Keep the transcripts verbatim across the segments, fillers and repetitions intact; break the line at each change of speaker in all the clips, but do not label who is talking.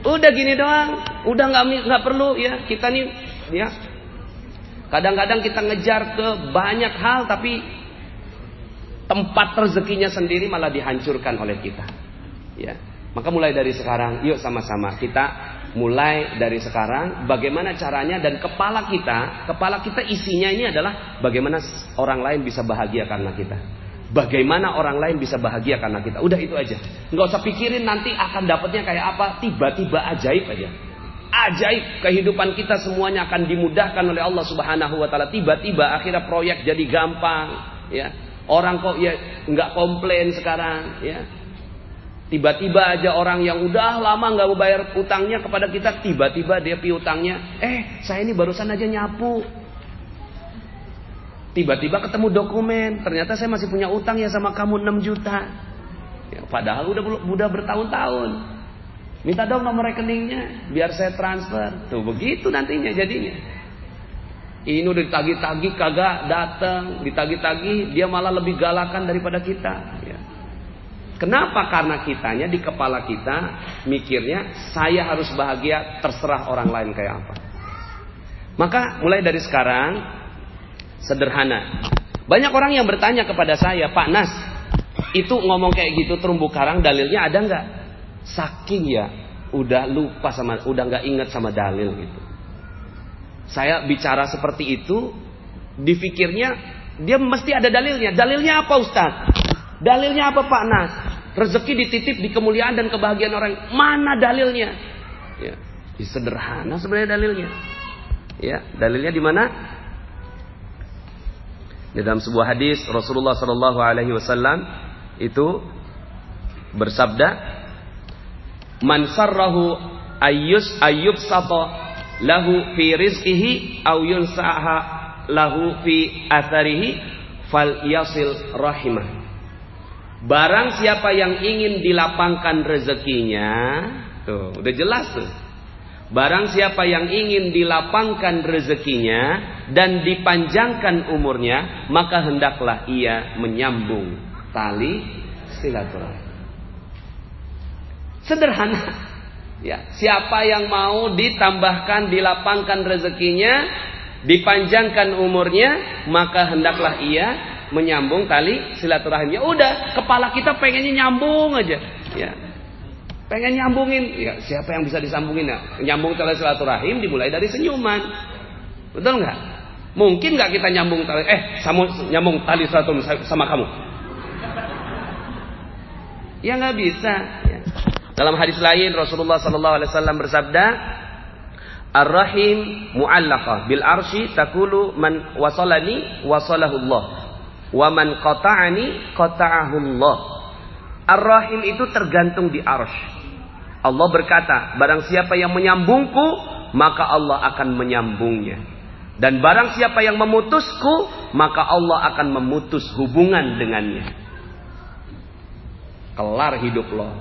Udah gini doang, udah nggak nggak perlu ya kita nih ya. Kadang-kadang kita ngejar ke banyak hal tapi tempat rezekinya sendiri malah dihancurkan oleh kita. Ya. Maka mulai dari sekarang, yuk sama-sama kita mulai dari sekarang bagaimana caranya, dan kepala kita, kepala kita isinya ini adalah bagaimana orang lain bisa bahagia karena kita. Bagaimana orang lain bisa bahagia karena kita. Udah itu aja. Nggak usah pikirin nanti akan dapatnya kayak apa, tiba-tiba ajaib aja. Ajaib, kehidupan kita semuanya akan dimudahkan oleh Allah Subhanahu wa taala. Tiba-tiba akhirnya proyek jadi gampang, ya. Orang kok ya nggak komplain sekarang, ya. Tiba-tiba aja orang yang udah lama nggak mau bayar utangnya kepada kita, tiba-tiba dia piutangnya, eh saya ini barusan aja nyapu. Tiba-tiba ketemu dokumen, ternyata saya masih punya utang ya sama kamu enam juta. Ya, padahal udah udah bertahun-tahun. Minta dong nomor rekeningnya biar saya transfer. Tuh begitu nantinya jadinya. Ini udah ditagih-tagih kagak datang, ditagih-tagih dia malah lebih galakan daripada kita, ya. Kenapa? Karena kitanya di kepala kita mikirnya saya harus bahagia, terserah orang lain kayak apa. Maka mulai dari sekarang sederhana. Banyak orang yang bertanya kepada saya, Pak Nas, itu ngomong kayak gitu terumbu karang dalilnya ada nggak? Saking ya udah lupa sama, udah nggak ingat sama dalil gitu. Saya bicara seperti itu, dipikirnya dia mesti ada dalilnya. Dalilnya apa Ustaz? Dalilnya apa Pak Nas? Rezeki dititip di kemuliaan dan kebahagiaan orang. Mana dalilnya? Ya, sederhana sebenarnya dalilnya. Ya, dalilnya di mana? Di dalam sebuah hadis Rasulullah Shallallahu Alaihi Wasallam itu bersabda, "Man sarrahu ayyus ayyub sato lahu fi rizqihi aw yunsaha lahu fi atharihi fal yasil rahimah." Barang siapa yang ingin dilapangkan rezekinya, tuh udah jelas tuh. Barang siapa yang ingin dilapangkan rezekinya dan dipanjangkan umurnya, maka hendaklah ia menyambung tali silaturahim. Sederhana. Ya, siapa yang mau ditambahkan, dilapangkan rezekinya, dipanjangkan umurnya, maka hendaklah ia menyambung tali silaturahimnya. Udah, kepala kita pengennya nyambung aja, ya. Pengen nyambungin, ya siapa yang bisa disambungin ya? Nyambung tali silaturahim dimulai dari senyuman, betul nggak? Mungkin nggak kita nyambung tali, eh, sama nyambung tali silaturahim sama kamu? Ya nggak bisa. Ya. Dalam hadis lain Rasulullah Sallallahu Alaihi Wasallam bersabda, "Ar-rahim mu'allaqah bil arsy takulu man wasalani wasalahullah, wa man qata'ani qata'ahullah." Ar-rahim itu tergantung di arsy. Allah berkata, barang siapa yang menyambungku, maka Allah akan menyambungnya. Dan barang siapa yang memutusku, maka Allah akan memutus hubungan dengannya. Kelar hidup lo.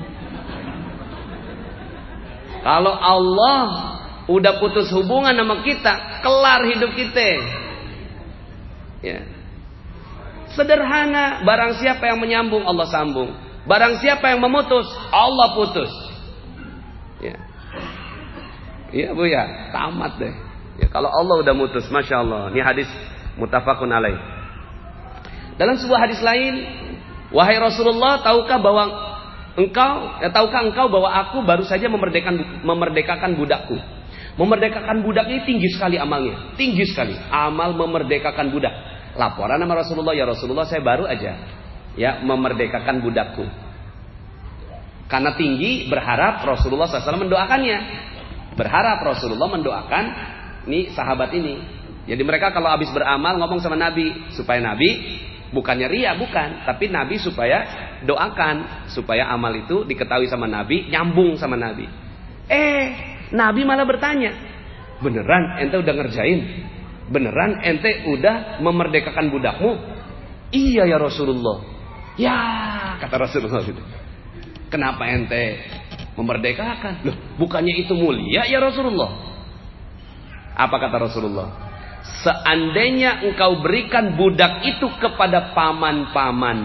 Kalau Allah udah putus hubungan sama kita, kelar hidup kita. Ya. Sederhana, barang siapa yang menyambung, Allah sambung. Barang siapa yang memutus, Allah putus. Ya, iya bu ya, tamat deh. Ya, kalau Allah udah mutus, masya Allah. Ini hadis muttafaqun alaih. Dalam sebuah hadis lain, wahai Rasulullah, tahukah bahwa engkau, ya, tahukah engkau bahwa aku baru saja memerdekakan memerdekakan budakku. Memerdekakan budak ini tinggi sekali amalnya, tinggi sekali. Amal memerdekakan budak. Laporan sama Rasulullah, ya Rasulullah saya baru aja ya memerdekakan budakku. Karena tinggi, berharap Rasulullah shallallahu alaihi wasallam mendoakannya. Berharap Rasulullah mendoakan nih sahabat ini. Jadi mereka kalau habis beramal ngomong sama Nabi, supaya Nabi bukannya ria, bukan, tapi Nabi supaya doakan supaya amal itu diketahui sama Nabi, nyambung sama Nabi. Eh, Nabi malah bertanya, beneran ente udah ngerjain? Beneran ente udah memerdekakan budakmu? Iya ya Rasulullah. Ya, kata Rasulullah gitu. Kenapa ente memerdekakan? Loh, bukannya itu mulia ya Rasulullah? Apa kata Rasulullah? Seandainya engkau berikan budak itu kepada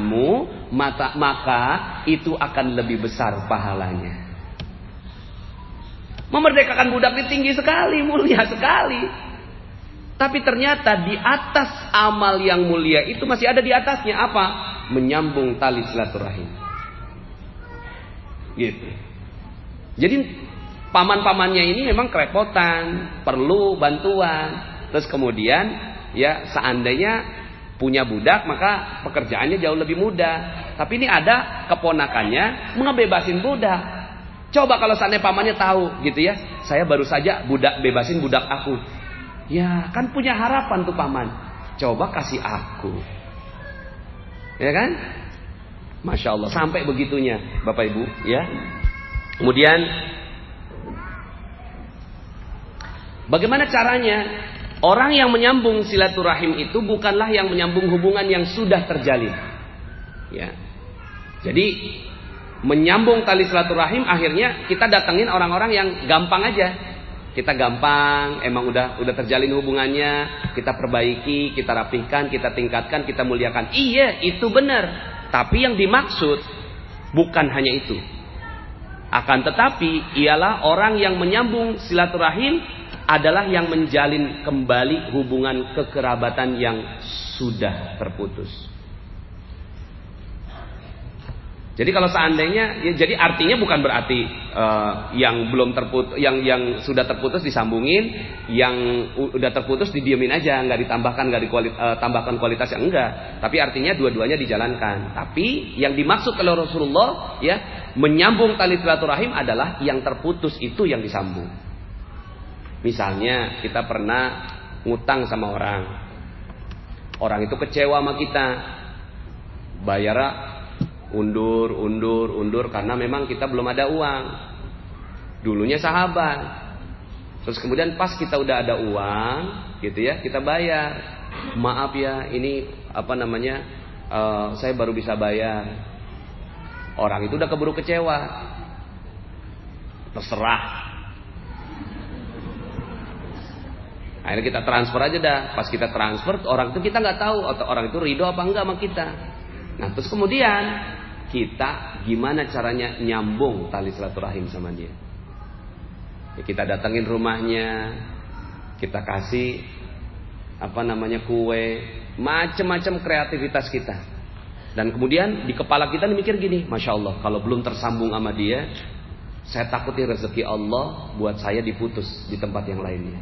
paman-pamanmu, maka, maka itu akan lebih besar pahalanya. Memerdekakan budak ini tinggi sekali, mulia sekali. Tapi ternyata di atas amal yang mulia itu masih ada di atasnya apa? Menyambung tali silaturahim. Gitu. Jadi paman-pamannya ini memang kerepotan, perlu bantuan. Terus kemudian ya seandainya punya budak maka pekerjaannya jauh lebih mudah. Tapi ini ada keponakannya ngebebasin budak. Coba kalau seandainya pamannya tahu gitu ya, saya baru saja budak bebasin budak aku. Ya kan punya harapan tuh paman. Coba kasih aku. Ya kan? Masya Allah, sampai begitunya Bapak Ibu ya. Kemudian bagaimana caranya? Orang yang menyambung silaturahim itu bukanlah yang menyambung hubungan yang sudah terjalin. Ya. Jadi menyambung tali silaturahim akhirnya kita datengin orang-orang yang gampang aja. Kita gampang, emang udah udah terjalin hubungannya, kita perbaiki, kita rapihkan, kita tingkatkan, kita muliakan. Iya, itu benar. Tapi yang dimaksud bukan hanya itu. Akan tetapi ialah orang yang menyambung silaturahim adalah yang menjalin kembali hubungan kekerabatan yang sudah terputus. Jadi kalau seandainya, ya, jadi artinya bukan berarti uh, yang belum terputus, yang yang sudah terputus disambungin, yang udah terputus didiemin aja, nggak ditambahkan, nggak ditambahkan uh, kualitasnya, enggak. Tapi artinya dua-duanya dijalankan. Tapi yang dimaksud oleh Rasulullah, ya, menyambung tali silaturahim adalah yang terputus itu yang disambung. Misalnya kita pernah ngutang sama orang, orang itu kecewa sama kita, bayar undur, undur, undur karena memang kita belum ada uang. Dulunya sahabat. Terus kemudian pas kita udah ada uang, gitu ya, kita bayar. Maaf ya, ini apa namanya? Uh, saya baru bisa bayar. Orang itu udah keburu kecewa. Terserah. Akhirnya kita transfer aja dah. Pas kita transfer, orang itu kita nggak tahu atau orang itu ridho apa enggak sama kita. Nah, terus kemudian kita gimana caranya nyambung tali silaturahim sama dia? Ya, kita datangin rumahnya, kita kasih apa namanya kue, macam-macam kreativitas kita. Dan kemudian di kepala kita mikir gini, masya Allah, kalau belum tersambung sama dia, saya takuti rezeki Allah buat saya diputus di tempat yang lainnya.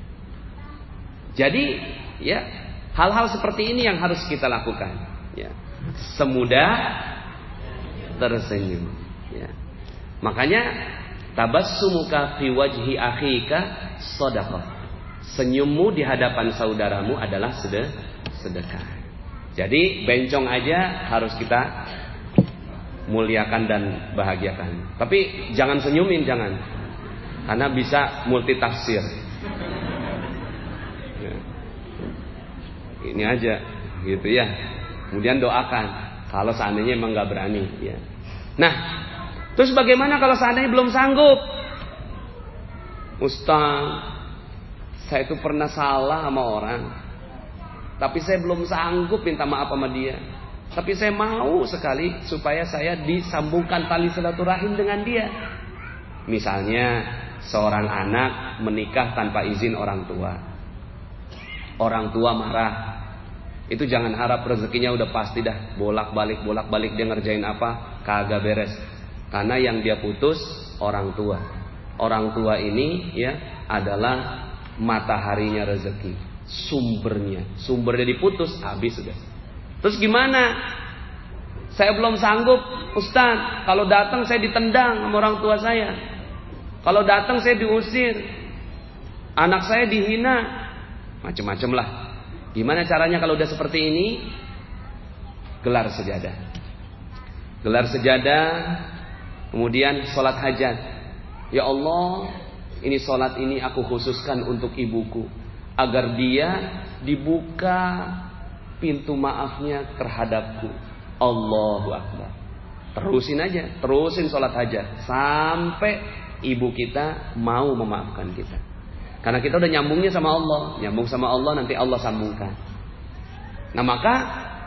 Jadi, ya hal-hal seperti ini yang harus kita lakukan. Ya. Semudah tersenyum, ya. Makanya tabassumuka fi wajhi akhika shadaqah. Senyummu di hadapan saudaramu adalah sedekah. Jadi bencong aja harus kita muliakan dan bahagiakan. Tapi jangan senyumin, jangan. Karena bisa multitafsir. Ya. Ini aja gitu ya. Kemudian doakan kalau seandainya emang gak berani, ya. Nah, terus bagaimana kalau seandainya belum sanggup? Ustaz, saya itu pernah salah sama orang, tapi saya belum sanggup minta maaf sama dia. Tapi saya mau sekali supaya saya disambungkan tali silaturahim dengan dia. Misalnya seorang anak menikah tanpa izin orang tua. Orang tua marah. Itu jangan harap rezekinya udah pasti dah, bolak-balik bolak-balik dia ngerjain apa, kagak beres. Karena yang dia putus orang tua. Orang tua ini ya adalah mataharinya rezeki, sumbernya. Sumbernya diputus, habis sudah. Terus gimana? Saya belum sanggup, Ustaz. Kalau datang saya ditendang sama orang tua saya. Kalau datang saya diusir. Anak saya dihina. Macam-macam lah. Gimana caranya kalau udah seperti ini? Gelar sejadah. Gelar sejadah, kemudian sholat hajat. Ya Allah, ini sholat ini aku khususkan untuk ibuku, agar dia dibuka pintu maafnya terhadapku. Allahu Akbar. Terusin aja, terusin sholat hajat sampai ibu kita mau memaafkan kita. Karena kita udah nyambungnya sama Allah. Nyambung sama Allah, nanti Allah sambungkan. Nah maka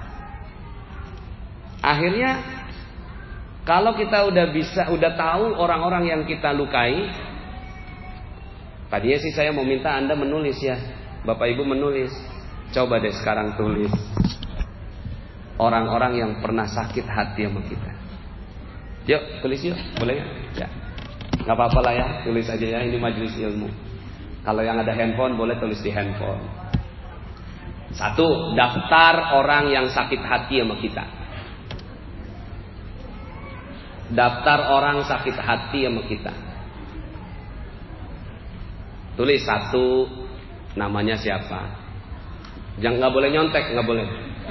akhirnya kalau kita udah bisa, udah tahu orang-orang yang kita lukai, Tadinya sih saya mau minta Anda menulis ya, Bapak Ibu menulis. Coba deh sekarang tulis orang-orang yang pernah sakit hati sama kita. Yuk tulis yuk, boleh ya? Gak apa-apa lah ya, tulis aja ya, ini majelis ilmu. Kalau yang ada handphone boleh tulis di handphone. Satu, daftar orang yang sakit hati sama kita. Daftar orang sakit hati sama kita. Tulis satu, namanya siapa. Jangan, nggak boleh nyontek, nggak boleh.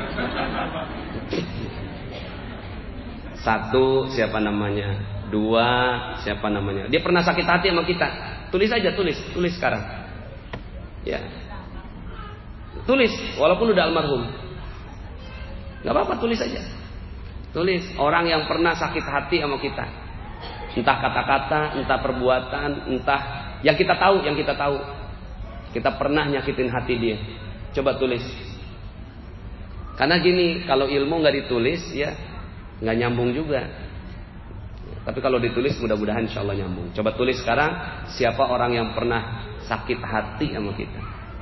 Satu, siapa namanya. Dua, siapa namanya. Dia pernah sakit hati sama kita. Tulis aja, tulis, tulis sekarang. Ya. Tulis, walaupun udah almarhum. Gak apa-apa, tulis aja. Tulis, orang yang pernah sakit hati sama kita. Entah kata-kata, entah perbuatan, entah yang kita tahu, yang kita tahu. Kita pernah nyakitin hati dia. Coba tulis. Karena gini, kalau ilmu gak ditulis, ya gak nyambung juga. Tapi kalau ditulis, mudah-mudahan insya Allah nyambung. Coba tulis sekarang, siapa orang yang pernah sakit hati sama kita.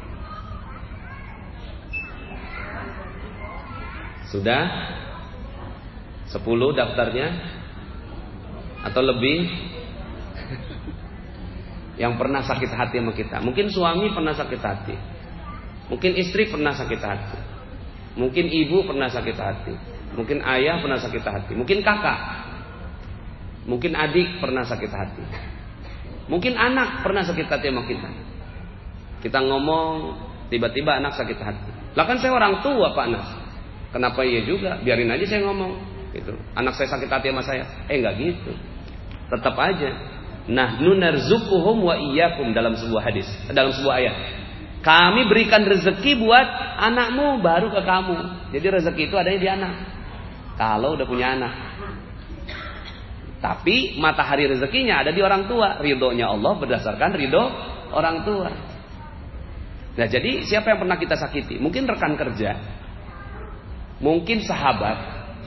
Sudah? Sepuluh daftarnya? Atau lebih? Yang pernah sakit hati sama kita. Mungkin suami pernah sakit hati. Mungkin istri pernah sakit hati. Mungkin ibu pernah sakit hati. Mungkin ayah pernah sakit hati. Mungkin kakak. Mungkin adik pernah sakit hati. Mungkin anak pernah sakit hati sama kita. Kita ngomong, tiba-tiba anak sakit hati. Lah kan saya orang tua Pak Nas. Kenapa iya juga? Biarin aja saya ngomong gitu. Anak saya sakit hati sama saya. Eh enggak gitu. Tetap aja. Nahnu narzuquhum wa iyyakum dalam sebuah hadis, dalam sebuah ayat. Kami berikan rezeki buat anakmu baru ke kamu. Jadi rezeki itu adanya di anak. Kalau udah punya anak. Tapi matahari rezekinya ada di orang tua. Ridhonya Allah berdasarkan ridho orang tua. Nah jadi siapa yang pernah kita sakiti? Mungkin rekan kerja. Mungkin sahabat.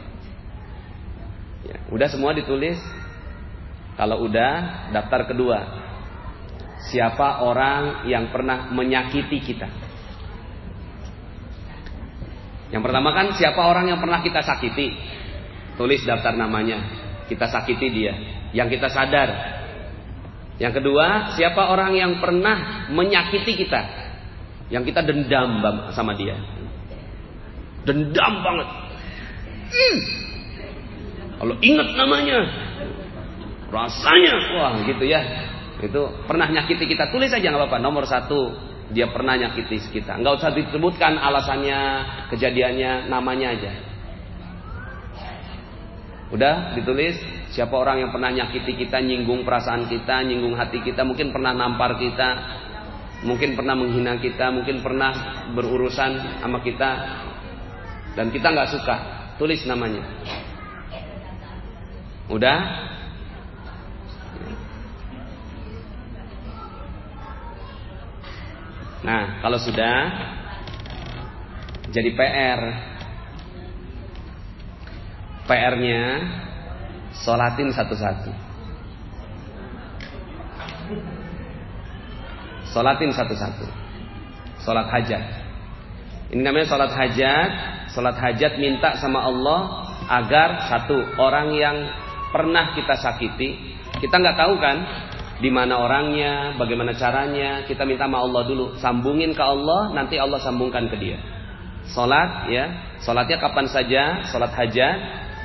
Ya, udah semua ditulis. Kalau udah, daftar kedua. Siapa orang yang pernah menyakiti kita? Yang pertama kan siapa orang yang pernah kita sakiti? Tulis daftar namanya. Kita sakiti dia. Yang kita sadar. Yang kedua, siapa orang yang pernah menyakiti kita? Yang kita dendam sama dia. Dendam banget. Hmm. Kalau ingat namanya, rasanya, wah gitu ya. Itu pernah nyakiti kita. Tulis aja nggak apa-apa. Nomor satu, dia pernah nyakiti kita. Nggak usah disebutkan alasannya, kejadiannya, namanya aja. Udah ditulis. Siapa orang yang pernah nyakiti kita, nyinggung perasaan kita, nyinggung hati kita, mungkin pernah nampar kita, mungkin pernah menghina kita, mungkin pernah berurusan sama kita. Dan kita nggak suka, tulis namanya. Udah? Nah, kalau sudah, jadi P R. P R-nya, sholatin satu-satu. Sholatin satu-satu. Sholat hajat. Ini namanya sholat hajat. Sholat hajat minta sama Allah agar satu, orang yang pernah kita sakiti, kita nggak tahu kan di mana orangnya, bagaimana caranya, kita minta sama Allah dulu, sambungin ke Allah, nanti Allah sambungkan ke dia. Sholat ya, sholatnya kapan saja, sholat hajat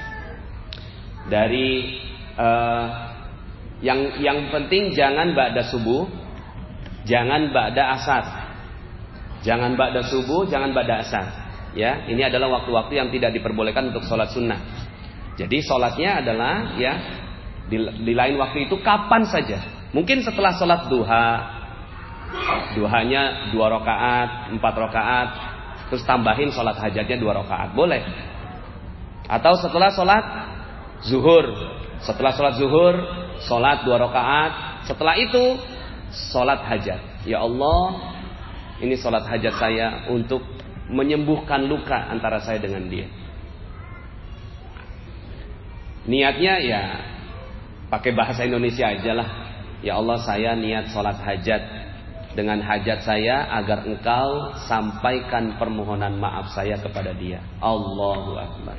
dari uh, yang yang penting jangan ba'da subuh, jangan ba'da asar, jangan ba'da subuh, jangan ba'da asar. Ya, ini adalah waktu-waktu yang tidak diperbolehkan untuk sholat sunnah. Jadi sholatnya adalah ya di, di lain waktu itu kapan saja. Mungkin setelah sholat duha, duhanya dua rakaat, empat rakaat, terus tambahin sholat hajatnya dua rakaat, boleh. Atau setelah sholat zuhur, setelah sholat zuhur, sholat dua rakaat, setelah itu sholat hajat. Ya Allah, ini sholat hajat saya untuk menyembuhkan luka antara saya dengan dia. Niatnya ya pakai bahasa Indonesia aja lah. Ya Allah, saya niat sholat hajat dengan hajat saya agar engkau sampaikan permohonan maaf saya kepada dia. Allahu Akbar.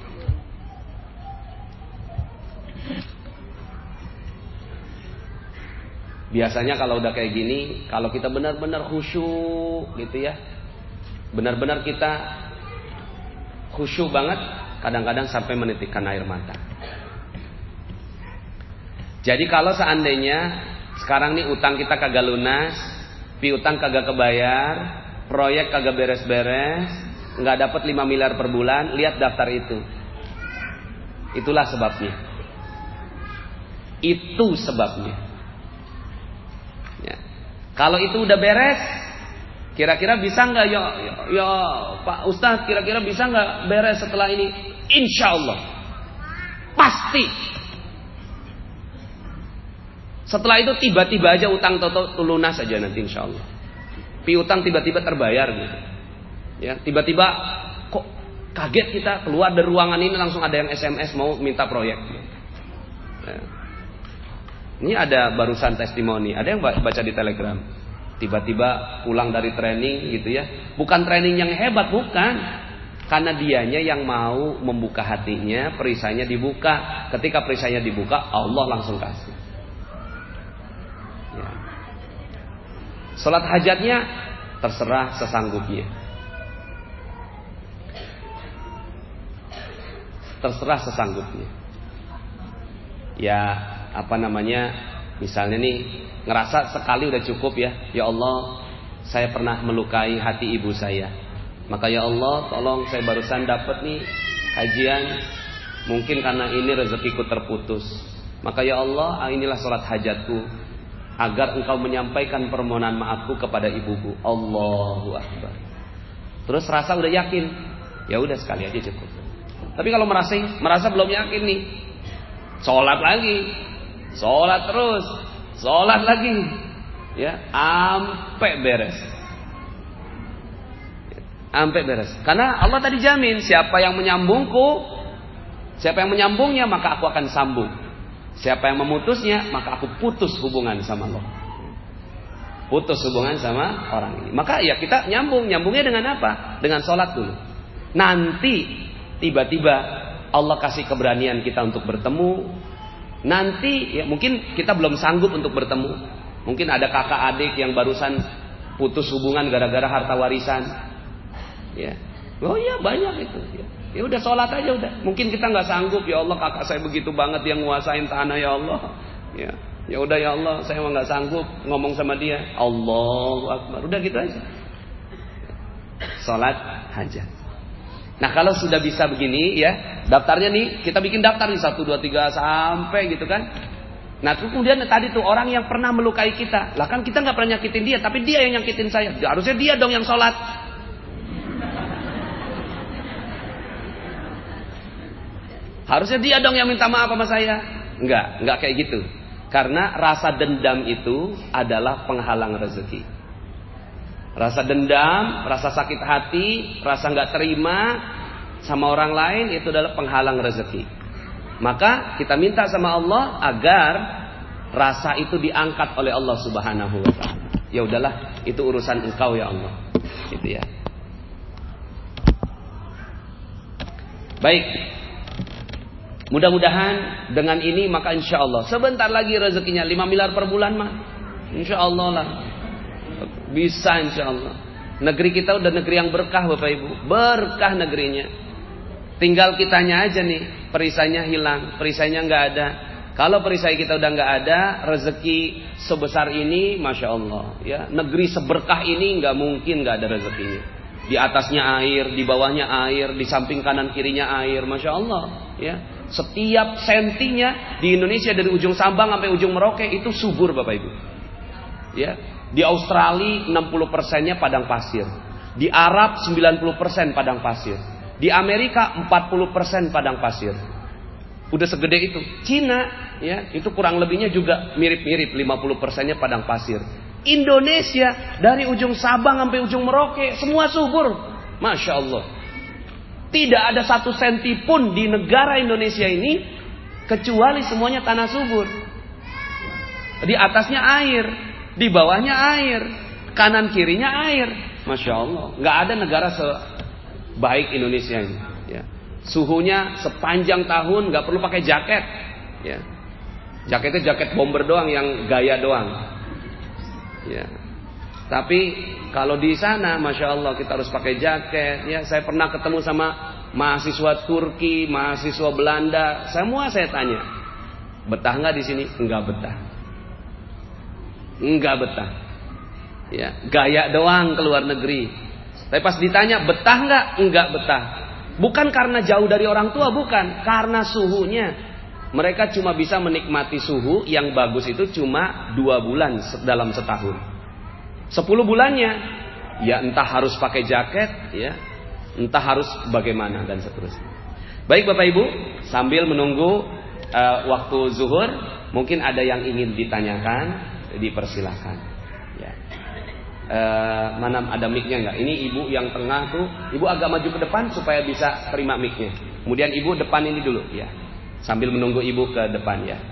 Biasanya kalau udah kayak gini, kalau kita benar-benar khusyuk gitu ya, benar-benar kita khusyuk banget, kadang-kadang sampai menitikkan air mata. Jadi kalau seandainya sekarang nih utang kita kagak lunas, piutang kagak kebayar, proyek kagak beres-beres, nggak dapat lima miliar per bulan, lihat daftar itu. Itulah sebabnya. Itu sebabnya. Ya. Kalau itu udah beres, kira-kira bisa nggak ya, ya, ya Pak Ustadz, kira-kira bisa nggak beres setelah ini? Insya Allah, pasti. Setelah itu tiba-tiba aja utang toto lunas aja nanti insya Allah. Piutang tiba-tiba terbayar gitu. Ya, tiba-tiba kok kaget kita keluar dari ruangan ini langsung ada yang S M S mau minta proyek. Ya. Ini ada barusan testimoni, ada yang baca di Telegram. Tiba-tiba pulang dari training gitu ya. Bukan training yang hebat, bukan. Karena dianya yang mau membuka hatinya, perisainya dibuka. Ketika perisainya dibuka, Allah langsung kasih. Ya. Salat hajatnya terserah sesanggupnya. Terserah sesanggupnya. Ya, apa namanya? Misalnya nih, ngerasa sekali udah cukup ya. Ya Allah, saya pernah melukai hati ibu saya. Maka ya Allah, tolong saya barusan dapat nih kajian. Mungkin karena ini rezekiku terputus. Maka ya Allah, inilah salat hajatku agar engkau menyampaikan permohonan maafku kepada ibuku. Allahu Akbar. Terus rasa udah yakin, ya udah sekali aja cukup. Tapi kalau merasa merasa belum yakin nih, sholat lagi, sholat terus, sholat lagi, ya, ampe beres, ampe beres. Karena Allah tadi jamin, siapa yang menyambungku, siapa yang menyambungnya maka aku akan sambung. Siapa yang memutusnya maka aku putus hubungan sama Allah. Putus hubungan sama orang ini. Maka ya kita nyambung, nyambungnya dengan apa? Dengan sholat dulu. Nanti tiba-tiba Allah kasih keberanian kita untuk bertemu. Nanti ya mungkin kita belum sanggup untuk bertemu. Mungkin ada kakak adik yang barusan putus hubungan gara-gara harta warisan. Ya. Oh iya banyak itu. Ya, ya udah sholat aja udah. Mungkin kita nggak sanggup, ya Allah kakak saya begitu banget yang nguasain tanah ya Allah. Ya, ya udah ya Allah saya nggak sanggup ngomong sama dia. Allahu Akbar. Udah gitu aja. Sholat hajat. Nah kalau sudah bisa begini ya, daftarnya nih kita bikin daftar nih satu dua tiga sampai gitu kan. Nah kemudian tadi tuh orang yang pernah melukai kita, lah kan kita nggak pernah nyakitin dia, tapi dia yang nyakitin saya. Harusnya dia dong yang sholat. Harusnya dia dong yang minta maaf sama saya. Enggak, enggak kayak gitu. Karena rasa dendam itu adalah penghalang rezeki. Rasa dendam, rasa sakit hati, rasa enggak terima sama orang lain itu adalah penghalang rezeki. Maka kita minta sama Allah agar rasa itu diangkat oleh Allah Subhanahu wa taala. Ya udahlah, itu urusan engkau ya Allah. Gitu ya. Baik. Mudah-mudahan dengan ini maka insya Allah sebentar lagi rezekinya lima miliar per bulan mah insya Allah lah bisa insya Allah. Negeri kita udah negeri yang berkah Bapak Ibu, berkah negerinya. Tinggal kitanya aja nih perisainya hilang, perisainya nggak ada. Kalau perisai kita udah nggak ada, rezeki sebesar ini masya Allah ya, negeri seberkah ini nggak mungkin nggak ada rezekinya. Di atasnya air, di bawahnya air, di samping kanan kirinya air, masya Allah ya. Setiap sentinya di Indonesia dari ujung Sabang sampai ujung Merauke itu subur Bapak Ibu. Ya, di Australia enam puluh persennya padang pasir. Di Arab sembilan puluh persen padang pasir. Di Amerika empat puluh persen padang pasir. Udah segede itu. Cina ya, itu kurang lebihnya juga mirip-mirip lima puluh persennya padang pasir. Indonesia dari ujung Sabang sampai ujung Merauke semua subur. Masya Allah. Tidak ada satu senti pun di negara Indonesia ini kecuali semuanya tanah subur. Di atasnya air, di bawahnya air. kanan kirinya air. Masya Allah, nggak ada negara sebaik Indonesia ini. Ya. Suhunya sepanjang tahun nggak perlu pakai jaket. Ya. Jaketnya jaket bomber doang yang gaya doang. Ya. Tapi kalau di sana, masya Allah kita harus pakai jaket. Ya, saya pernah ketemu sama mahasiswa Turki, mahasiswa Belanda, semua saya tanya, betah nggak di sini? Enggak betah. Enggak betah. Ya, gaya doang ke luar negeri. Tapi pas ditanya betah nggak? Enggak betah. Bukan karena jauh dari orang tua, bukan, karena suhunya. Mereka cuma bisa menikmati suhu yang bagus itu cuma dua bulan dalam setahun. Sepuluh bulannya, ya entah harus pakai jaket, ya, entah harus bagaimana dan seterusnya. Baik Bapak Ibu, sambil menunggu uh, waktu zuhur, mungkin ada yang ingin ditanyakan, dipersilahkan. Ya. Uh, mana ada mic-nya nggak? Ini ibu yang tengah tuh, ibu agak maju ke depan supaya bisa terima mic-nya. Kemudian ibu depan ini dulu, ya. Sambil menunggu ibu ke depan, ya.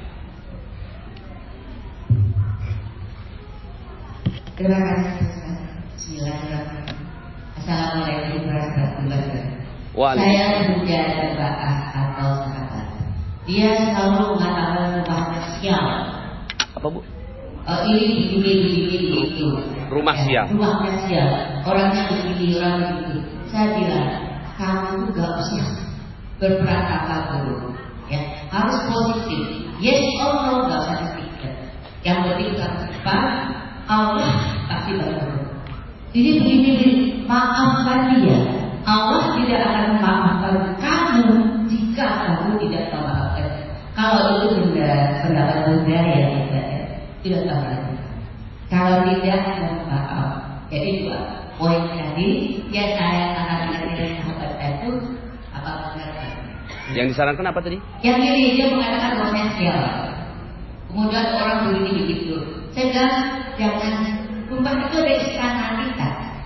Terima kasih. Bismillahirrahmanirrahim. Assalamualaikum warahmatullahi wabarakatuh. Saya juga jemaah atau sahabat. Dia selalu mengatakan rumah sial.
Apa Bu?
Uh, ini begini begini begitu.
Rumah
ya,
sial.
Rumahnya sial. Orangnya begini, orang begitu. Saya bilang, kamu gak usah berprasangka buruk. Ya, harus positif. Yes or no, gak usah dipikir. Yang penting apa? Allah pasti berdoa. Jadi begini, maafkan dia. Allah tidak akan memaafkan kamu jika kamu tidak memaafkan. Kalau itu benda pendapat Buddha ya, tidak tahu lagi. Kalau tidak maaf. Jadi dua poin tadi yang saya akan dari sahabat itu apa benar?
Yang disarankan apa tadi?
Yang ini dia mengatakan potensial. Kemudian orang begini begitu. Saya bilang jangan, rumah itu ada istana kita.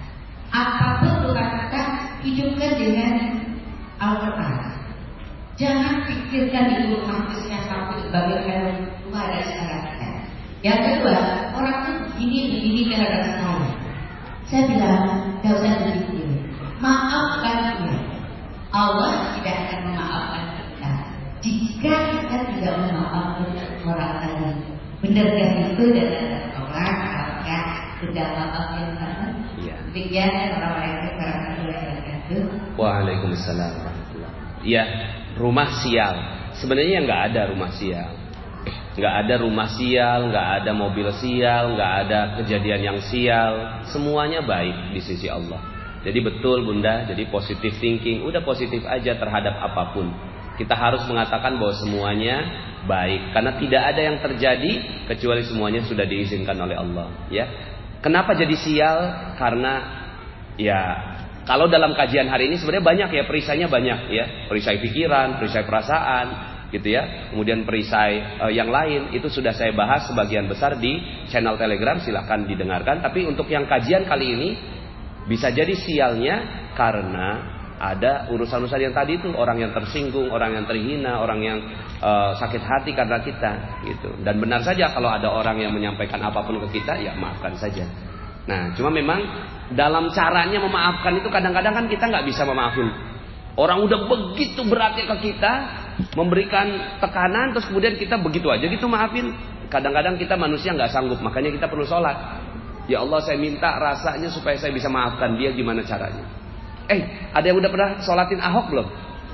Apapun Tuhan kita hidupkan dengan Al-Quran. Jangan pikirkan itu maksudnya sampai bagaimana rumah ada istana kita. Yang kedua, orang itu begini begini terhadap saya. Saya bilang tidak usah berpikir, maafkan dia. Allah tidak akan memaafkan kita jika kita tidak memaafkan orang lain. Benarkah itu dan orang apakah sudah maafkan kamu?
Iya.
Demikian Assalamualaikum warahmatullahi wabarakatuh.
Waalaikumsalam warahmatullahi wabarakatuh. Iya, rumah sial. Sebenarnya nggak ada rumah sial. Nggak ada rumah sial, nggak ada mobil sial, nggak ada kejadian yang sial. Semuanya baik di sisi Allah. Jadi betul Bunda, jadi positive thinking, udah positif aja terhadap apapun. Kita harus mengatakan bahwa semuanya baik, karena tidak ada yang terjadi kecuali semuanya sudah diizinkan oleh Allah. Ya, kenapa jadi sial? Karena ya kalau dalam kajian hari ini sebenarnya banyak ya, perisainya banyak ya, perisai pikiran, perisai perasaan, gitu ya. Kemudian perisai uh, yang lain itu sudah saya bahas sebagian besar di channel Telegram, silahkan didengarkan. Tapi untuk yang kajian kali ini bisa jadi sialnya karena ada urusan-urusan yang tadi itu, orang yang tersinggung, orang yang terhina, orang yang uh, sakit hati karena kita, gitu. Dan benar saja kalau ada orang yang menyampaikan apapun ke kita, ya maafkan saja. Nah, cuma memang dalam caranya memaafkan itu kadang-kadang kan kita nggak bisa memaafin. Orang udah begitu beratnya ke kita, memberikan tekanan, terus kemudian kita begitu aja gitu maafin. Kadang-kadang kita manusia nggak sanggup, makanya kita perlu sholat. Ya Allah, saya minta rasanya supaya saya bisa maafkan dia, gimana caranya? Eh, ada yang udah pernah sholatin Ahok belum?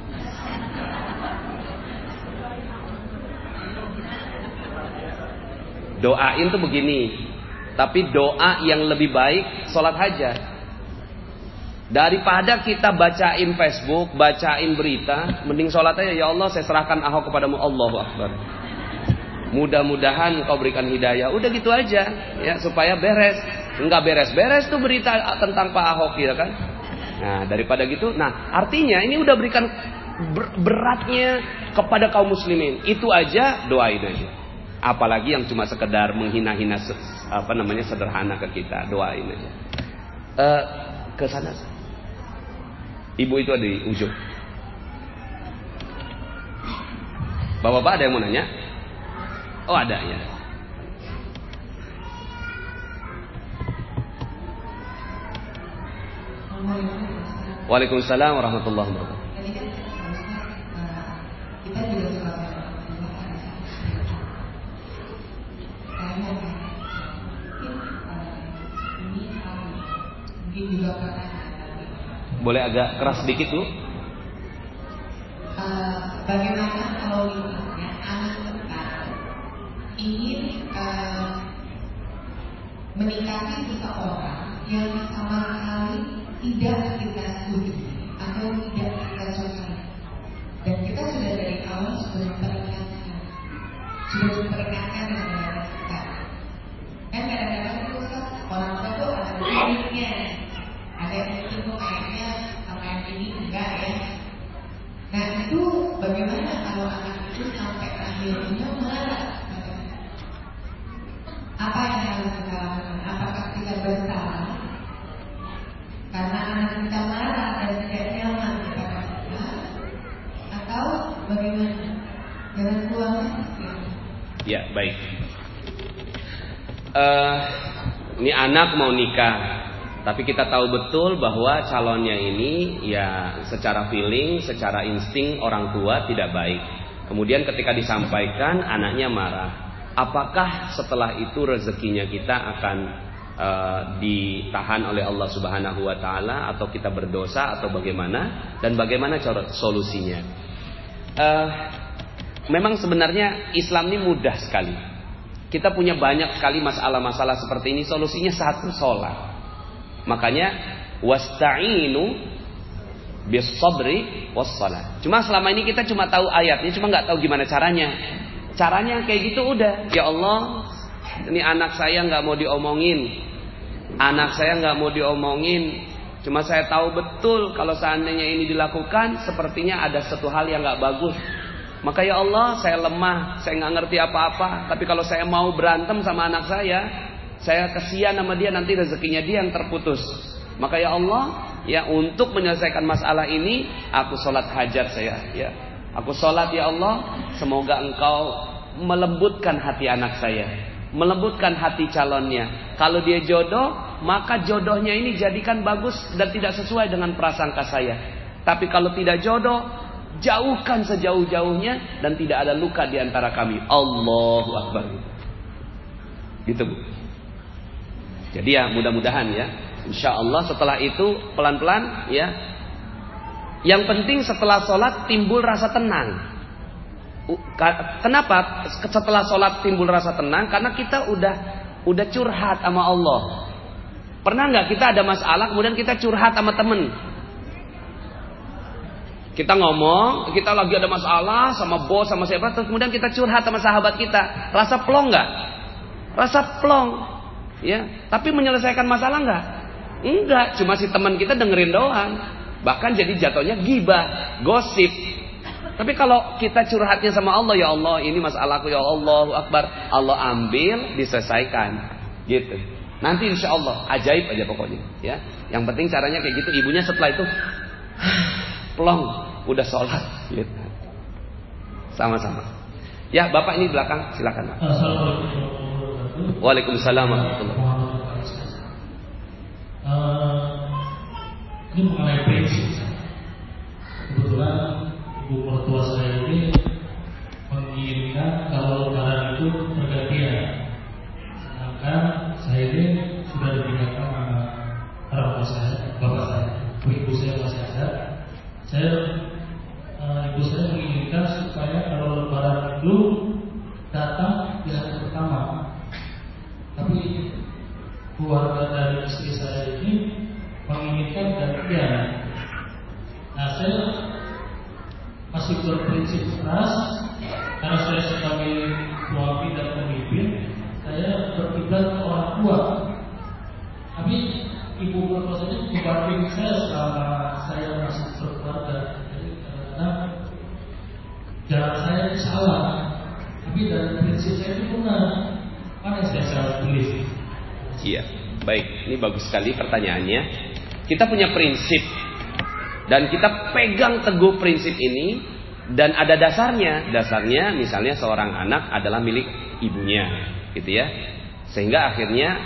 Doain tuh begini, tapi doa yang lebih baik sholat hajat. Daripada kita bacain Facebook, bacain berita, mending sholat aja. Ya Allah, saya serahkan Ahok kepadamu. Allahu Akbar. Mudah-mudahan kau berikan hidayah. Udah gitu aja, ya, supaya beres. Enggak beres-beres tuh berita tentang Pak Ahok, ya kan? Nah, daripada gitu, nah artinya ini udah berikan ber- beratnya kepada kaum muslimin. Itu aja doain aja. Apalagi yang cuma sekedar menghina-hina apa namanya sederhana ke kita, doain aja. Uh, ke sana. Ibu itu ada di ujung. Bapak-bapak ada yang mau nanya? Oh ada ya. Waalaikumsalam warahmatullahi wabarakatuh.
Tadi kan kita juga suka mungkin juga pernah
boleh agak keras sedikit Bu?
Uh, bagaimana kalau misalnya anak kita ingin uh, menikahi seseorang yang sama sekali tidak kita sukai atau tidak kita sukai, dan kita sudah dari awal sudah memperingatkan, sudah memperingatkan dengan anak kita. Kan kadang-kadang itu orang tua tuh ada prinsipnya, ada yang itu kayaknya sama yang ini enggak ya. Nah itu bagaimana kalau anak itu sampai akhirnya marah? Apa yang harus kita lakukan? Apakah kita bersalah karena anak kita marah dan tidak nyaman kepada kita, atau bagaimana? Jalan keluarnya?
Ya baik. Uh, ini anak mau nikah, tapi kita tahu betul bahwa calonnya ini ya secara feeling, secara insting orang tua tidak baik. Kemudian ketika disampaikan anaknya marah. Apakah setelah itu rezekinya kita akan uh, ditahan oleh Allah Subhanahu wa taala, atau kita berdosa, atau bagaimana, dan bagaimana cara solusinya? Uh, memang sebenarnya Islam ini mudah sekali. Kita punya banyak sekali masalah-masalah seperti ini, solusinya satu, sholat. Makanya wasta'inu bis sabri was shalah. Cuma selama ini kita cuma tahu ayatnya, cuma nggak tahu gimana caranya. Caranya kayak gitu udah. Ya Allah, ini anak saya nggak mau diomongin, anak saya nggak mau diomongin. Cuma saya tahu betul kalau seandainya ini dilakukan, sepertinya ada satu hal yang nggak bagus. Maka ya Allah, saya lemah, saya nggak ngerti apa-apa. Tapi kalau saya mau berantem sama anak saya, saya kesian sama dia, nanti rezekinya dia yang terputus. Maka ya Allah, ya untuk menyelesaikan masalah ini, aku sholat hajat saya. Ya, aku sholat ya Allah, semoga Engkau melembutkan hati anak saya, melembutkan hati calonnya. Kalau dia jodoh, maka jodohnya ini jadikan bagus dan tidak sesuai dengan prasangka saya. Tapi kalau tidak jodoh, jauhkan sejauh-jauhnya dan tidak ada luka di antara kami. Allahu Akbar. Gitu Bu. Jadi ya mudah-mudahan ya, insya Allah setelah itu pelan-pelan ya. Yang penting setelah sholat timbul rasa tenang. Kenapa setelah sholat timbul rasa tenang? Karena kita udah udah curhat sama Allah. Pernah nggak kita ada masalah kemudian kita curhat sama temen? Kita ngomong, kita lagi ada masalah sama bos, sama siapa, terus kemudian kita curhat sama sahabat kita. Rasa plong nggak? Rasa plong, ya. Tapi menyelesaikan masalah nggak? Enggak, cuma si teman kita dengerin doang. Bahkan jadi jatuhnya gibah, gosip. Tapi kalau kita curhatnya sama Allah, ya Allah, ini masalahku, ya Allahu Akbar, Allah ambil, diselesaikan, gitu. Nanti insya Allah ajaib aja pokoknya, ya. Yang penting caranya kayak gitu. Ibunya setelah itu plong, udah sholat gitu. Sama-sama. Ya, Bapak ini di belakang, silakan Pak. Assalamualaikum. Waalaikumsalam warahmatullahi wabarakatuh.
Uh, ini mengenai prinsip. Kebetulan ibu mertua saya ini menginginkan kalau lebaran itu pergantian. Sedangkan saya ini sudah dinikahkan sama orang tua saya, bapak saya, ibu saya masih ada. Saya, uh, ibu saya menginginkan supaya kalau lebaran itu datang di hari pertama. Tapi keluarga dari istri saya ini menginginkan gantian. Nah, saya masih berprinsip keras karena saya sebagai suami dan pemimpin, saya berkiblat ke orang tua. Tapi ibu mertua saya membantu saya selama saya masih berkeluarga. Jadi kadang-kadang jalan saya itu salah, tapi dari prinsip saya itu benar. Mana yang saya salah pilih?
Iya, baik. Ini bagus sekali pertanyaannya. Kita punya prinsip dan kita pegang teguh prinsip ini, dan ada dasarnya. Dasarnya misalnya seorang anak adalah milik ibunya, gitu ya. Sehingga akhirnya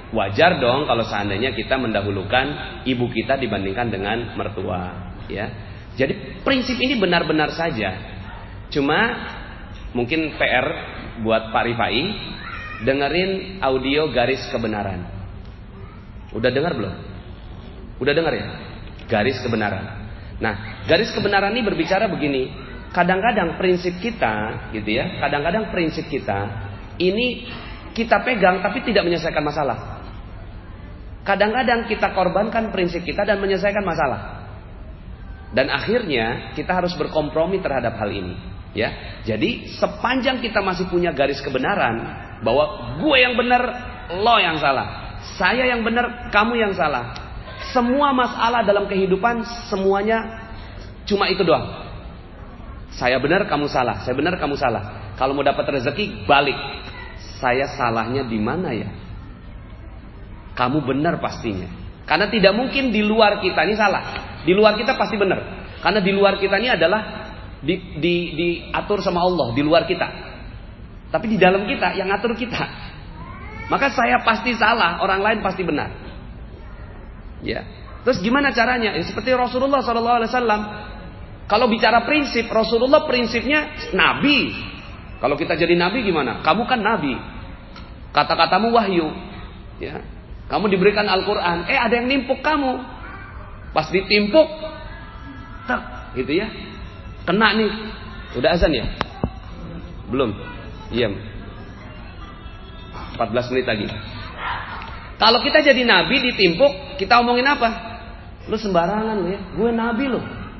wajar dong kalau seandainya kita mendahulukan ibu kita dibandingkan dengan mertua, ya. Jadi prinsip ini benar-benar saja. Cuma mungkin P R buat Pak Rifai, dengerin audio garis kebenaran. Udah dengar belum? Udah dengar ya? Garis kebenaran. Nah, garis kebenaran ini berbicara begini. Kadang-kadang prinsip kita, gitu ya. Kadang-kadang prinsip kita ini kita pegang tapi tidak menyelesaikan masalah. Kadang-kadang kita korbankan prinsip kita dan menyelesaikan masalah. Dan akhirnya kita harus berkompromi terhadap hal ini, ya. Jadi sepanjang kita masih punya garis kebenaran bahwa gue yang benar, lo yang salah, saya yang benar, kamu yang salah. Semua masalah dalam kehidupan semuanya cuma itu doang. Saya benar, kamu salah. Saya benar, kamu salah. Kalau mau dapat rezeki, balik. Saya salahnya di mana ya? Kamu benar pastinya. Karena tidak mungkin di luar kita ini salah. Di luar kita pasti benar. Karena di luar kita ini adalah di, di, diatur sama Allah. Di luar kita. Tapi di dalam kita yang ngatur kita. Maka saya pasti salah, orang lain pasti benar. Ya. Terus gimana caranya? Ya, seperti Rasulullah shallallahu alaihi wasallam. Kalau bicara prinsip, Rasulullah prinsipnya nabi. Kalau kita jadi nabi gimana? Kamu kan nabi. Kata-katamu wahyu. Ya. Kamu diberikan Al-Quran. Eh ada yang nimpuk kamu. Pas ditimpuk, tak, gitu ya. Kena nih. Udah azan ya? Belum. Iya. empat belas menit lagi. Kalau kita jadi nabi ditimpuk, kita omongin apa? Lu sembarangan lu ya. Gue nabi lu.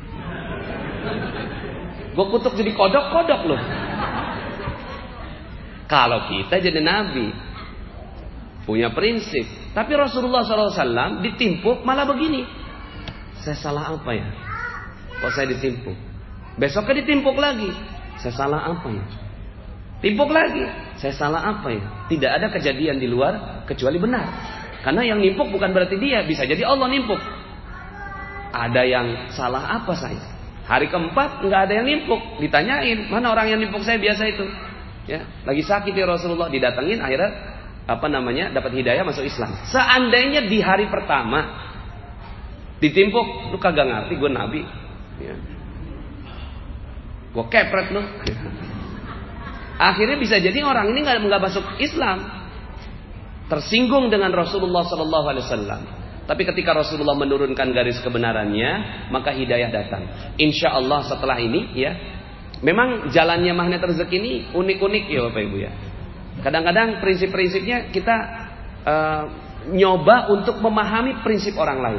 Gue kutuk jadi kodok-kodok lu. Kalau kita jadi nabi, punya prinsip. Tapi Rasulullah shallallahu alaihi wasallam ditimpuk malah begini. Saya salah apa ya? Kok saya ditimpuk? Besoknya ditimpuk lagi. Saya salah apa ya? Timpuk lagi. Saya salah apa ya? Tidak ada kejadian di luar kecuali benar. Karena yang nimpuk bukan berarti dia. Bisa jadi Allah nimpuk. Ada yang salah apa saya? Hari keempat nggak ada yang nimpuk. Ditanyain, mana orang yang nimpuk saya biasa itu? Ya, lagi sakit ya Rasulullah, didatengin akhirnya apa namanya dapat hidayah masuk Islam. Seandainya di hari pertama ditimpuk, lu kagak ngerti gue nabi, ya. Gue kepret lu. Akhirnya bisa jadi orang ini nggak nggak masuk Islam, tersinggung dengan Rasulullah Sallallahu Alaihi Wasallam. Tapi ketika Rasulullah menurunkan garis kebenarannya, maka hidayah datang. Insya Allah setelah ini, ya. Memang jalannya magnet rezeki ini unik-unik ya Bapak Ibu ya. Kadang-kadang prinsip-prinsipnya kita uh, nyoba untuk memahami prinsip orang lain.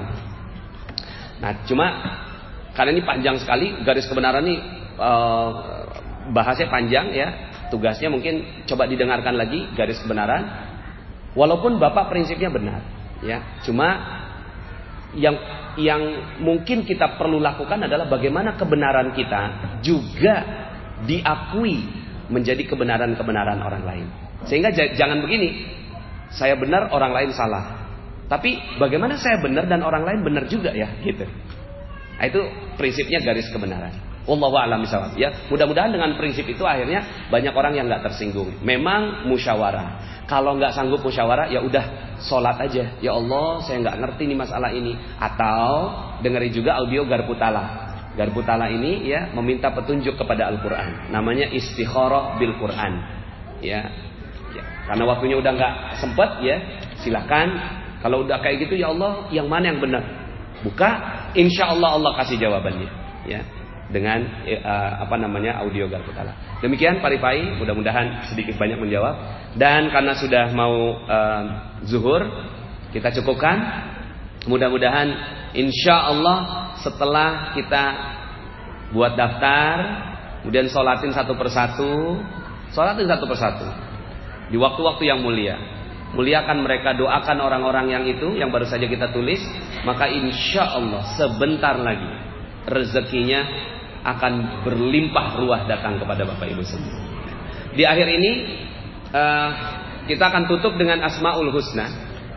Nah cuma karena ini panjang sekali garis kebenaran ini uh, bahasnya panjang ya. Tugasnya mungkin coba didengarkan lagi garis kebenaran. Walaupun Bapak prinsipnya benar ya. Cuma yang yang mungkin kita perlu lakukan adalah bagaimana kebenaran kita juga diakui menjadi kebenaran-kebenaran orang lain. Sehingga j- jangan begini, saya benar orang lain salah. Tapi bagaimana saya benar dan orang lain benar juga ya, gitu. Nah, itu prinsipnya garis kebenaran. Wallahu a'lam bishawab ya. Mudah-mudahan dengan prinsip itu akhirnya banyak orang yang nggak tersinggung. Memang musyawarah. Kalau nggak sanggup musyawarah, ya udah sholat aja. Ya Allah, saya nggak ngerti nih masalah ini. Atau dengerin juga audio Garputala. Garputala ini ya meminta petunjuk kepada Al-Quran. Namanya istikharah bil Quran. Ya, ya. Karena waktunya udah nggak sempet ya. Silakan. Kalau udah kayak gitu, ya Allah, yang mana yang benar? Buka, insya Allah Allah kasih jawabannya. Ya. Dengan uh, apa namanya audio Garputala. Demikian Pak Rifai, mudah-mudahan sedikit banyak menjawab. Dan karena sudah mau uh, zuhur, kita cukupkan. Mudah-mudahan insya Allah setelah kita buat daftar, kemudian sholatin satu persatu, sholatin satu persatu di waktu-waktu yang mulia. Muliakan mereka, doakan orang-orang yang itu yang baru saja kita tulis. Maka insya Allah sebentar lagi rezekinya akan berlimpah ruah datang kepada Bapak Ibu semua. Di akhir ini uh, kita akan tutup dengan Asmaul Husna.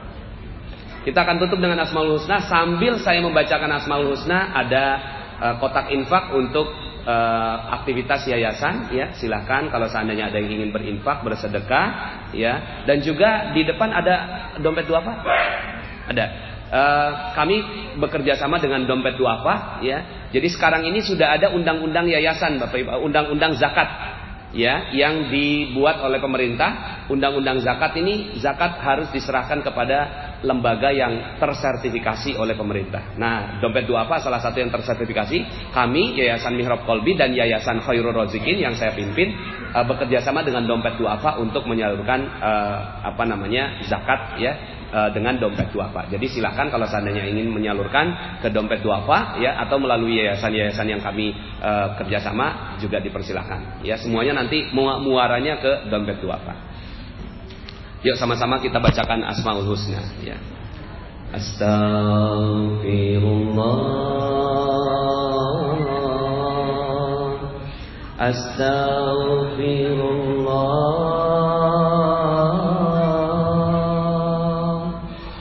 Kita akan tutup dengan Asmaul Husna. Sambil saya membacakan Asmaul Husna, ada uh, kotak infak untuk uh, aktivitas yayasan, ya silakan kalau seandainya ada yang ingin berinfak, bersedekah, ya. Dan juga di depan ada dompet duafa, ada. Uh, kami bekerja sama dengan dompet duafa, ya. Jadi sekarang ini sudah ada undang-undang yayasan, Bapak Ibu, undang-undang zakat, ya, yang dibuat oleh pemerintah. Undang-undang zakat ini, zakat harus diserahkan kepada lembaga yang tersertifikasi oleh pemerintah. Nah, dompet duafa salah satu yang tersertifikasi. Kami Yayasan Mihrab Qalbi dan Yayasan Khairul Razikin yang saya pimpin uh, bekerja sama dengan dompet duafa untuk menyalurkan uh, apa namanya zakat, ya, uh, dengan dompet duafa. Jadi silakan kalau seandainya ingin menyalurkan ke dompet duafa, ya, atau melalui yayasan-yayasan yang kami uh, kerjasama juga dipersilakan. Ya, semuanya nanti muaranya ke dompet duafa. Yuk sama-sama kita bacakan Asmaul Husna, ya. Astaghfirullah, Astaghfirullah,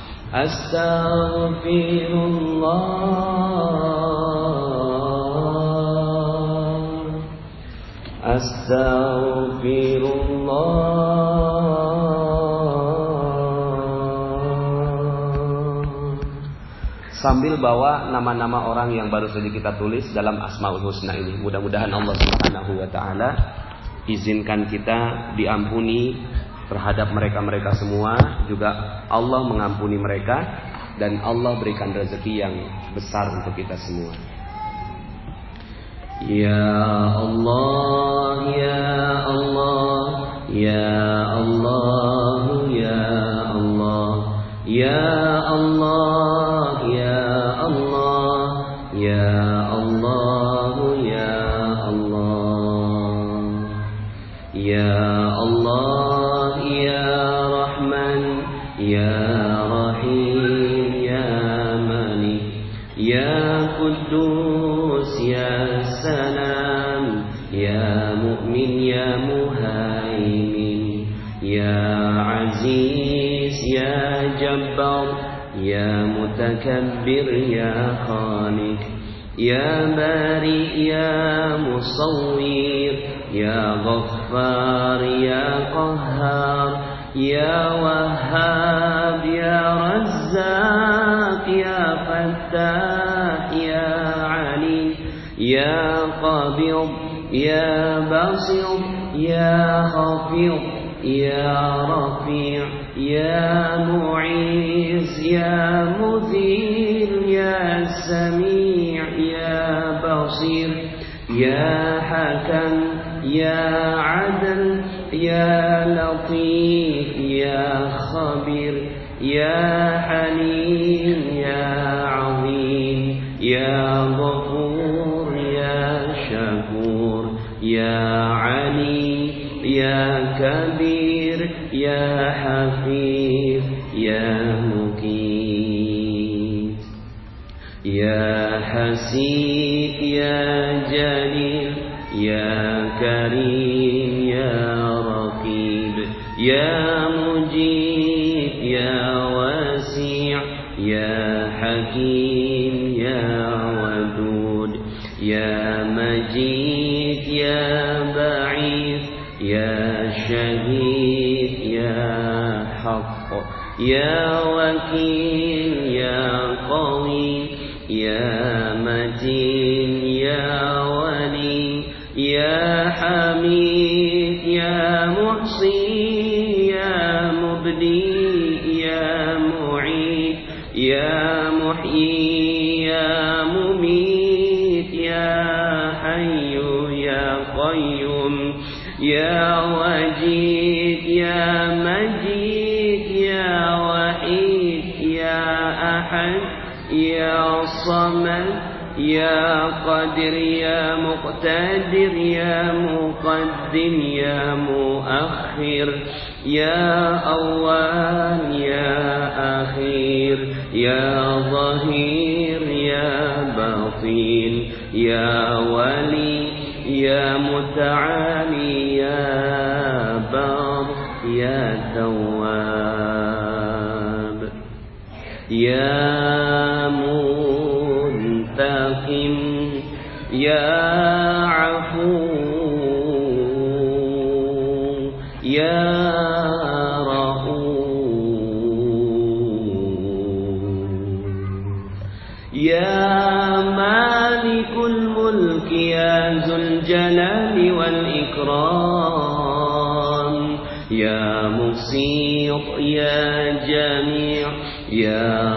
Astaghfirullah, Astaghfirullah. Sambil bawa nama-nama orang yang baru saja kita tulis dalam Asmaul Husna ini. Mudah-mudahan Allah Subhanahu wa taala izinkan kita diampuni terhadap mereka-mereka semua, juga Allah mengampuni mereka, dan Allah berikan rezeki yang besar untuk kita semua. Ya Allah, ya Allah, ya Allah, ya Allah, ya Allah, ya Allah, ya Allah, ya Allah, ya Allah, ya Rahman, ya Rahim, ya Malik, ya Quddus, ya Salam, ya Mu'min, ya Muhaimin, ya Aziz, ya Jabbar, ya Mutakabbir, ya Khaliq, ya Bari, ya Musawwir, ya Ghaffar, ya Qahhar, ya Wahhab, ya Razzaq, ya Fattah, ya Ali, ya Qabid, ya Basir, ya Khafid, ya Rafi', ya Mu'iz, ya Mudhil, ya Sami', ya Basir, ya Hakam, ya Adl, ya Latif, ya Khabir, ya Halim, ya Azim, ya Ghafur, ya Shakur, ya Ali, ya Kabir, ya Hafiz, ya Mukit, ya Hasib, ya Jalil, ya Karim, ya Raqib, ya Mujib, ya Wasi', ya Hakim, ya Wadud, ya Majid, ya Ba'id, ya Shahid, ya Haqq, ya Wakil, ya Qawi, ya Matin, ya Wali, ya Hamid, ya Muhsi, ya Mubdi, ya Mu'id, ya Muhyi, ya Mumit, ya Hayyu, ya Qayyum, ya Wajid, ya Majid, ya Wahid, ya Ahad, ya Samad, ya Qadir, ya Muqtadir, ya Muqaddim, ya Muakhir, ya Awwal, ya Akhir, ya Zahir, ya Batin, ya Wali, ya Muta'ali, ya Bar, ya Tawwab, ya Muntaqim, ya يا مالك الملك يا ذو الجلال والإكرام يا مقسط يا جميع يا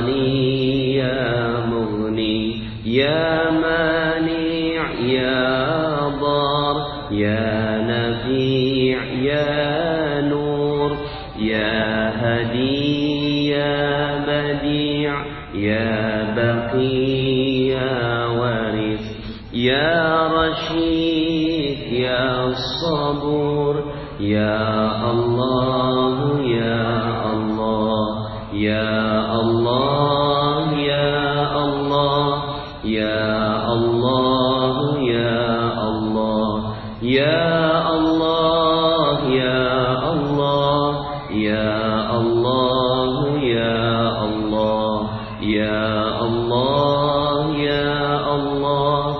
غني يا مغني يا مانع يا ضار يا نفيع يا نور يا هدي يا بديع يا بقي يا وارث يا رشيد يا صبور يا الله يا الله يا الله يا الله يا الله يا الله يا الله يا الله يا الله يا الله يا الله يا الله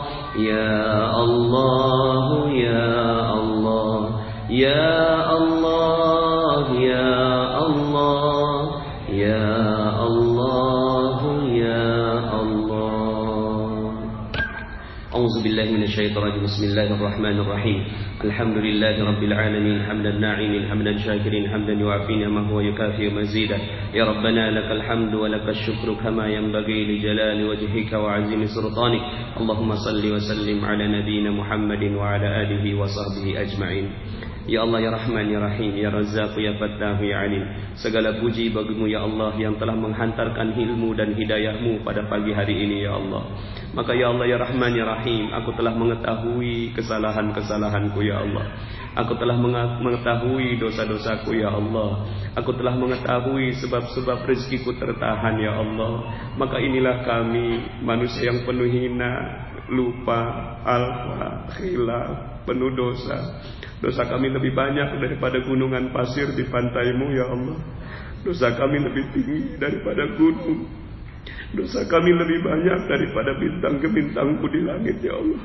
يا الله يا الله يا الله يا الله يا الله يا الله. أعوذ بالله من الشيطان الرجيم. بسم الله الرحمن الرحيم. الحمد لله رب العالمين حمدا ناعمين حمدا شاكرين حمدا يعافي ما هو يكافي مزيدا. يا ربنا لك الحمد ولك الشكر كما ينبغي لجلال وجهك وعظيم سلطانك. اللهم صل وسلم على نبينا محمد وعلى آله وصحبه أجمعين. Ya Allah, ya Rahman, ya Rahim, ya Razzaq, ya Fattah, ya Alim. Segala puji bagimu ya Allah yang telah menghantarkan ilmu dan hidayahmu pada pagi hari ini ya Allah. Maka ya Allah, ya Rahman, ya Rahim, aku telah mengetahui kesalahan-kesalahanku ya Allah. Aku telah mengetahui dosa-dosaku ya Allah. Aku telah mengetahui sebab-sebab rezekiku tertahan ya Allah. Maka inilah kami, manusia yang penuh hina, lupa, alfa, khilaf, penuh dosa. Dosa kami lebih banyak daripada gunungan pasir di pantaimu ya Allah. Dosa kami lebih tinggi daripada gunung. Dosa kami lebih banyak daripada bintang ke bintangmu di langit ya Allah.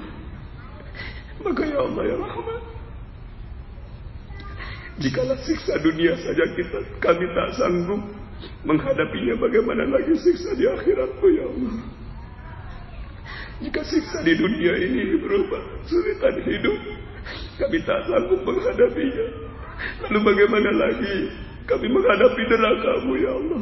Maka ya Allah ya Rahman, jikalau siksa dunia saja kita kami tak sanggup menghadapinya, bagaimana lagi siksa di akhiratmu ya Allah. Jika siksa di dunia ini berupa kesulitan hidup, kami tak sanggup menghadapinya, lalu bagaimana lagi kami menghadapi neraka-Mu ya Allah.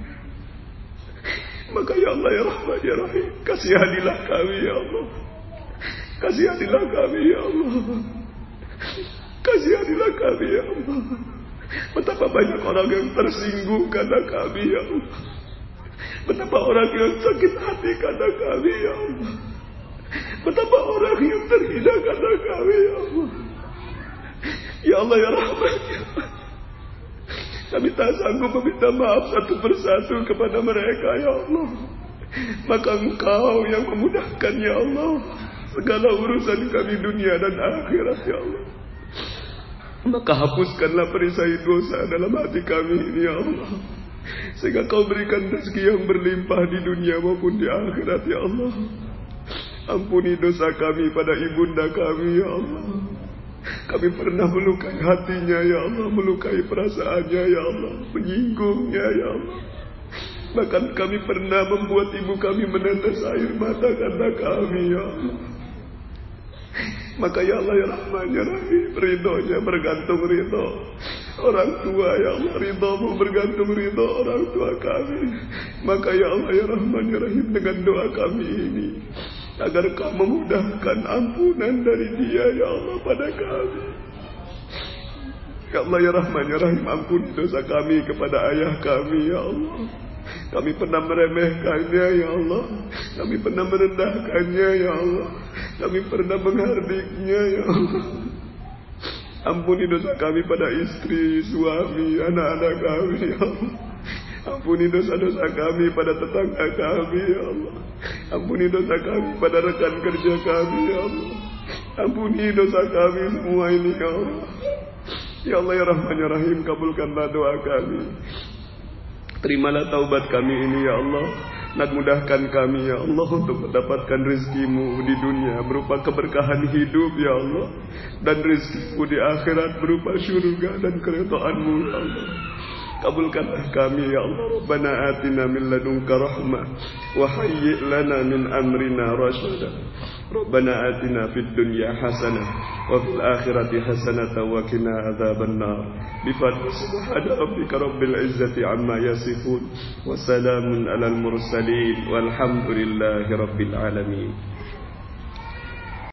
Maka ya Allah ya Rahman ya Rahim, kasihanilah kami ya Allah. Kasihanilah kami ya Allah. Kasihanilah kami ya Allah. Betapa banyak orang yang tersinggung karena kami ya Allah. Betapa orang yang sakit hati karena kami ya Allah. Betapa orang yang terhina karena kami ya Allah. Ya Allah ya Rahman ya Allah, kami tak sanggup meminta maaf satu persatu kepada mereka ya Allah. Maka Engkau yang memudahkan ya Allah segala urusan kami dunia dan akhirat ya Allah. Maka hapuskanlah perisai dosa dalam hati kami ini ya Allah, sehingga Kau berikan rezeki yang berlimpah di dunia maupun di akhirat ya Allah. Ampuni dosa kami pada ibunda kami ya Allah. Kami pernah melukai hatinya ya Allah, melukai perasaannya ya Allah, menyinggungnya ya Allah. Bahkan kami pernah membuat ibu kami menetes air mata karena kami ya Allah. Maka ya Allah ya Rahman ya Rahim, ridhonya bergantung ridho orang tua ya Allah. Ridho-Mu bergantung ridho orang tua kami. Maka ya Allah ya Rahman ya Rahim, dengan doa kami ini, agar Kau memudahkan ampunan dari Dia ya Allah pada kami. Ya Allah ya Rahman ya Rahim, ampuni dosa kami kepada ayah kami ya Allah. Kami pernah meremehkannya ya Allah. Kami pernah merendahkannya ya Allah. Kami pernah menghardiknya ya Allah. Ampuni dosa kami pada istri, suami, anak-anak kami ya Allah. Ampuni dosa-dosa kami pada tetangga kami ya Allah. Ampuni dosa kami pada rekan kerja kami ya Allah. Ampuni dosa kami semua ini ya Allah. Ya Allah ya Rahman ya Rahim, kabulkanlah doa kami. Terimalah taubat kami ini ya Allah, dan mudahkan kami ya Allah untuk mendapatkan rezeki-Mu di dunia berupa keberkahan hidup ya Allah, dan rezeki-Mu di akhirat berupa syurga dan keridhaan-Mu ya Allah.
Kabulkanlah kami ya Allah. Rabbana atina min ladunka rahmah wa hayyi' lana min amrina rasyada. Rabbana atina fid dunya hasanah wa fil akhirati hasanah wa qina adzabannar. Bi fadli subhana rabbika rabbil izzati amma yasifun wa salamun alal mursalin walhamdulillahi rabbil alamin.